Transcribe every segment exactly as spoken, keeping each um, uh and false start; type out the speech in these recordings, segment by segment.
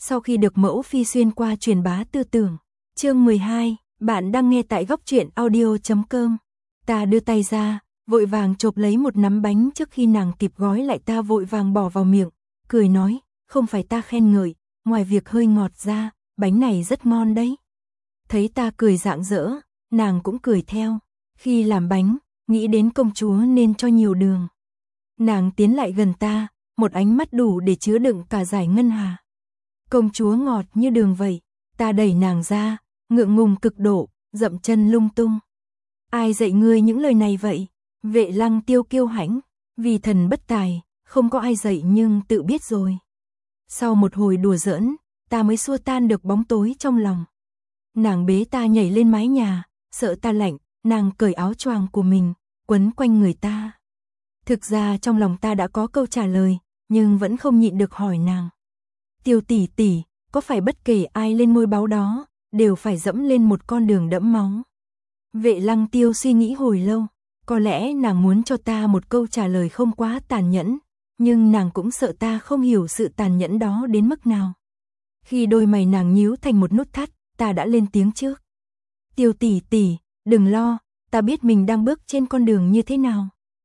sau khi được mẫu phi xuyên qua truyền bá tư tưởng. Chương mười hai, bạn đang nghe tại góc truyện audio chấm com. Ta đưa tay ra, vội vàng chộp lấy một nắm bánh trước khi nàng kịp gói lại, ta vội vàng bỏ vào miệng, cười nói, không phải ta khen ngợi, ngoài việc hơi ngọt ra, bánh này rất ngon đấy. Thấy ta cười rạng rỡ, nàng cũng cười theo. Khi làm bánh, nghĩ đến công chúa nên cho nhiều đường. Nàng tiến lại gần ta, một ánh mắt đủ để chứa đựng cả dải ngân hà. Công chúa ngọt như đường vậy. Ta đẩy nàng ra, ngượng ngùng cực độ, dậm chân lung tung. Ai dạy ngươi những lời này vậy? Vệ Lăng Tiêu kiêu hãnh, vì thần bất tài, không có ai dạy nhưng tự biết rồi. Sau một hồi đùa giỡn, ta mới xua tan được bóng tối trong lòng. Nàng bế ta nhảy lên mái nhà, sợ ta lạnh, nàng cởi áo choàng của mình, quấn quanh người ta. Thực ra trong lòng ta đã có câu trả lời, nhưng vẫn không nhịn được hỏi nàng. Tiêu tỷ tỷ, có phải bất kể ai lên ngôi báu đó, đều phải dẫm lên một con đường đẫm máu? Vệ Lăng Tiêu suy nghĩ hồi lâu, có lẽ nàng muốn cho ta một câu trả lời không quá tàn nhẫn, nhưng nàng cũng sợ ta không hiểu sự tàn nhẫn đó đến mức nào. Khi đôi mày nàng nhíu thành một nút thắt, ta đã lên tiếng trước. Tiêu tỷ tỷ, đừng lo, ta biết mình đang bước trên con đường như thế nào.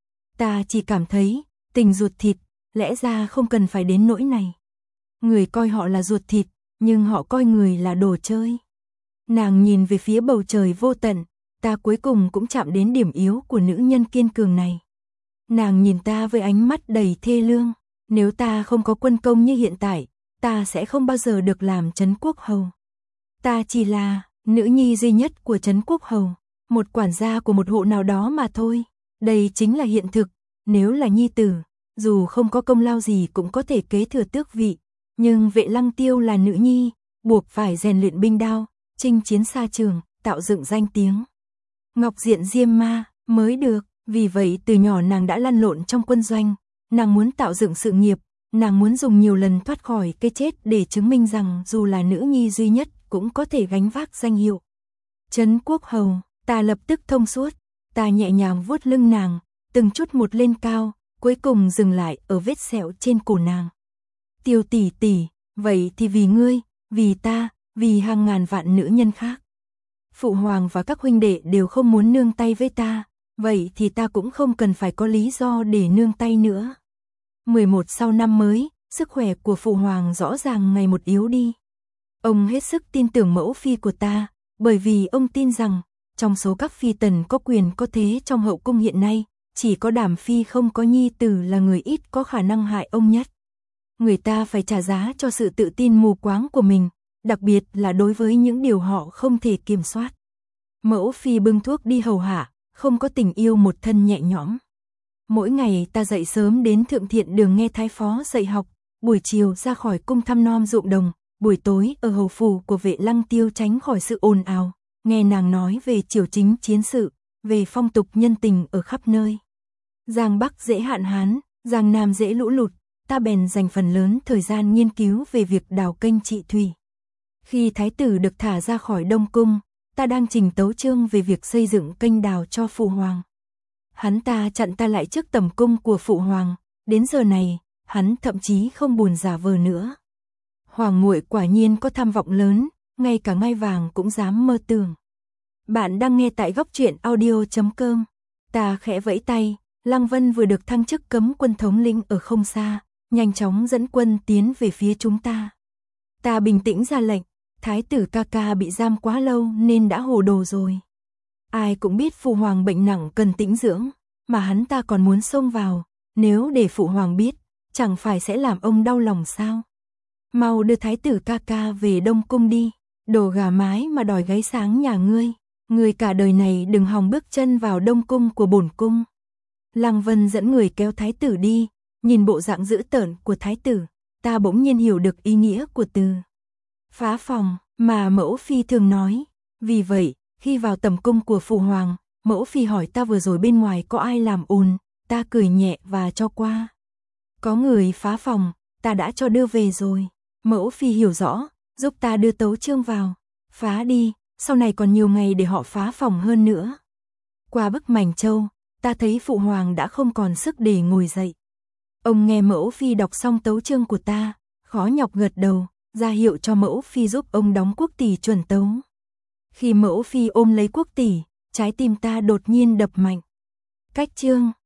Ta chỉ cảm thấy, tình ruột thịt, lẽ ra không cần phải đến nỗi này. Người coi họ là ruột thịt, nhưng họ coi người là đồ chơi. Nàng nhìn về phía bầu trời vô tận, ta cuối cùng cũng chạm đến điểm yếu của nữ nhân kiên cường này. Nàng nhìn ta với ánh mắt đầy thê lương, nếu ta không có quân công như hiện tại, ta sẽ không bao giờ được làm Trấn Quốc Hầu. Ta chỉ là nữ nhi duy nhất của Trấn Quốc Hầu, một quản gia của một hộ nào đó mà thôi. Đây chính là hiện thực, nếu là nhi tử, dù không có công lao gì cũng có thể kế thừa tước vị, nhưng Vệ Lăng Tiêu là nữ nhi, buộc phải rèn luyện binh đao, chinh chiến xa trường, tạo dựng danh tiếng. Ngọc diện diêm ma mới được, vì vậy từ nhỏ nàng đã lăn lộn trong quân doanh, nàng muốn tạo dựng sự nghiệp, nàng muốn dùng nhiều lần thoát khỏi cái chết để chứng minh rằng dù là nữ nhi duy nhất cũng có thể gánh vác danh hiệu Trấn Quốc Hầu. Ta lập tức thông suốt, ta nhẹ nhàng vuốt lưng nàng, từng chút một lên cao, cuối cùng dừng lại ở vết sẹo trên cổ nàng. Tiêu tỷ tỷ, vậy thì vì ngươi, vì ta, vì hàng ngàn vạn nữ nhân khác. Phụ hoàng và các huynh đệ đều không muốn nương tay với ta, vậy thì ta cũng không cần phải có lý do để nương tay nữa. mười một sau năm mới, sức khỏe của phụ hoàng rõ ràng ngày một yếu đi. Ông hết sức tin tưởng mẫu phi của ta, bởi vì ông tin rằng, trong số các phi tần có quyền có thế trong hậu cung hiện nay, chỉ có Đảm Phi không có nhi tử là người ít có khả năng hại ông nhất. Người ta phải trả giá cho sự tự tin mù quáng của mình, đặc biệt là đối với những điều họ không thể kiểm soát. Mẫu phi bưng thuốc đi hầu hạ, không có tình yêu một thân nhẹ nhõm. Mỗi ngày ta dậy sớm đến Thượng Thiện Đường nghe thái phó dạy học, buổi chiều ra khỏi cung thăm nom ruộng đồng, buổi tối ở hầu phủ của Vệ Lăng Tiêu tránh khỏi sự ồn ào, nghe nàng nói về triều chính chiến sự, về phong tục nhân tình ở khắp nơi. Giang Bắc dễ hạn hán, Giang Nam dễ lũ lụt, ta bèn dành phần lớn thời gian nghiên cứu về việc đào kênh trị thủy. Khi thái tử được thả ra khỏi Đông Cung, ta đang trình tấu chương về việc xây dựng kênh đào cho phụ hoàng. Hắn ta chặn ta lại trước tầm cung của phụ hoàng, đến giờ này, hắn thậm chí không buồn giả vờ nữa. Hoàng muội quả nhiên có tham vọng lớn, ngay cả ngai vàng cũng dám mơ tưởng. Bạn đang nghe tại góc truyện audio chấm com. Ta khẽ vẫy tay, Lăng Vân vừa được thăng chức cấm quân thống lĩnh ở không xa, nhanh chóng dẫn quân tiến về phía chúng ta. Ta bình tĩnh ra lệnh, thái tử ca ca bị giam quá lâu nên đã hồ đồ rồi. Ai cũng biết phụ hoàng bệnh nặng cần tĩnh dưỡng, mà hắn ta còn muốn xông vào, nếu để phụ hoàng biết, chẳng phải sẽ làm ông đau lòng sao? Mau đưa thái tử ca ca về Đông Cung đi, đồ gà mái mà đòi gáy sáng nhà ngươi, ngươi cả đời này đừng hòng bước chân vào Đông Cung của bổn cung. Lăng Vân dẫn người kéo thái tử đi, nhìn bộ dạng dữ tợn của thái tử, ta bỗng nhiên hiểu được ý nghĩa của từ phá phòng mà mẫu phi thường nói. Vì vậy, khi vào tầm cung của phụ hoàng, mẫu phi hỏi ta vừa rồi bên ngoài có ai làm ồn, ta cười nhẹ và cho qua. Có người phá phòng, ta đã cho đưa về rồi. Mẫu phi hiểu rõ, giúp ta đưa tấu chương vào. Phá đi, sau này còn nhiều ngày để họ phá phòng hơn nữa. Qua bức mảnh châu, ta thấy phụ hoàng đã không còn sức để ngồi dậy. Ông nghe mẫu phi đọc xong tấu chương của ta, khó nhọc gật đầu, ra hiệu cho mẫu phi giúp ông đóng quốc tỷ chuẩn tấu. Khi mẫu phi ôm lấy quốc tỷ, trái tim ta đột nhiên đập mạnh. Cách chương